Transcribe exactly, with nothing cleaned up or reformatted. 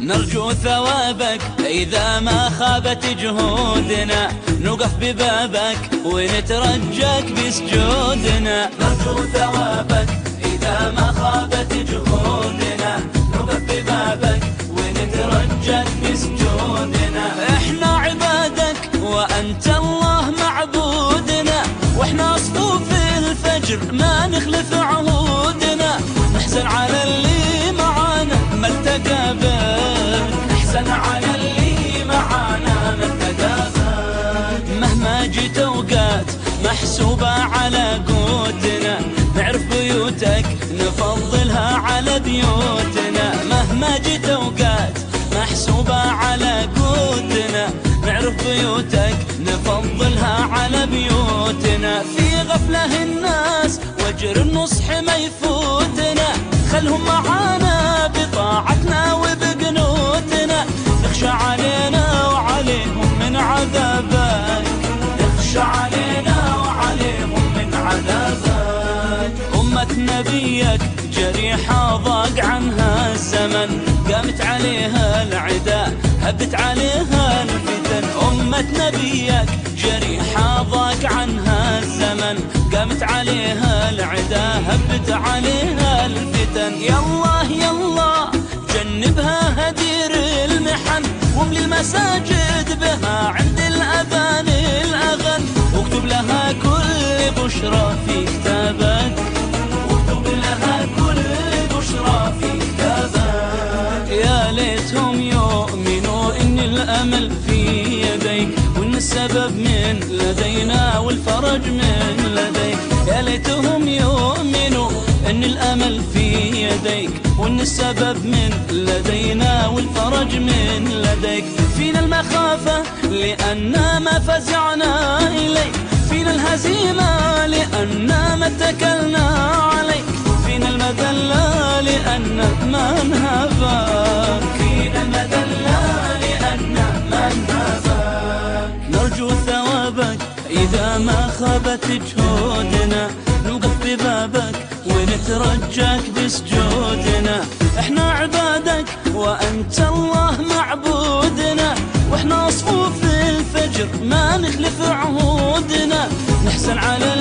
نرجو ثوابك إذا ما خابت جهودنا، نوقف ببابك ونترجاك بسجودنا. نرجو ثوابك إذا ما خابت جهودنا، نوقف ببابك ونترجاك بسجودنا. احنا عبادك وأنت الله معبودنا، واحنا صفوف الفجر ما نخلف عهودنا. نحزن على اللي معانا ما التقى بك، نحزن على اللي معانا ما التقى بك. مهما جيت اوقات محسوبة على قوتنا، نعرف بيوتك نفضلها على بيوتنا. مهما جيت اوقات محسوبة على قوتنا، نعرف بيوتك نفضلها على بيوتنا. في غفلة الناس وجر النصح ما يفوتنا، خلهم معانا بطاعتنا وبقنوتنا. نخشى علينا وعليهم من عذابك، نخشى علينا وعليهم من عذابك. أمة نبيك جريحة ضاق عنها الزمن، قامت عليها العدا هبت عليها الفتن. أمة نبيك جريحة ضاق عنها الزمن، قامت عليها العدا هبت عليها الفتن. يالله يالله جنبها هدير المحن، واملي المساجد بها عند الأذان الأغن. واكتب لها كل بشرى في كتابك، واكتب لها كل بشرى في كتابك. يا ليتهم يؤمنوا إن الأمل في يديك، وإن السبب من لدينا والفرج من لديك. يا ليتهم يؤمنوا إن الأمل في يديك، وإن السبب من لدينا والفرج من لديك. فينا المخافة لأننا ما فزعنا إليك، فينا الهزيمة لأننا ما اتكلنا عليك. فينا المذلة لأن ما نهابك، فينا المذلة لأن ما نهابك. نرجو ثوابك إذا ما خابت جهودنا، نوقف ببابك ونترجاك بسجودنا. احنا عبادك وأنت الله معبودنا، واحنا صفوف الفجر ما نخلف عهودنا. نحزن على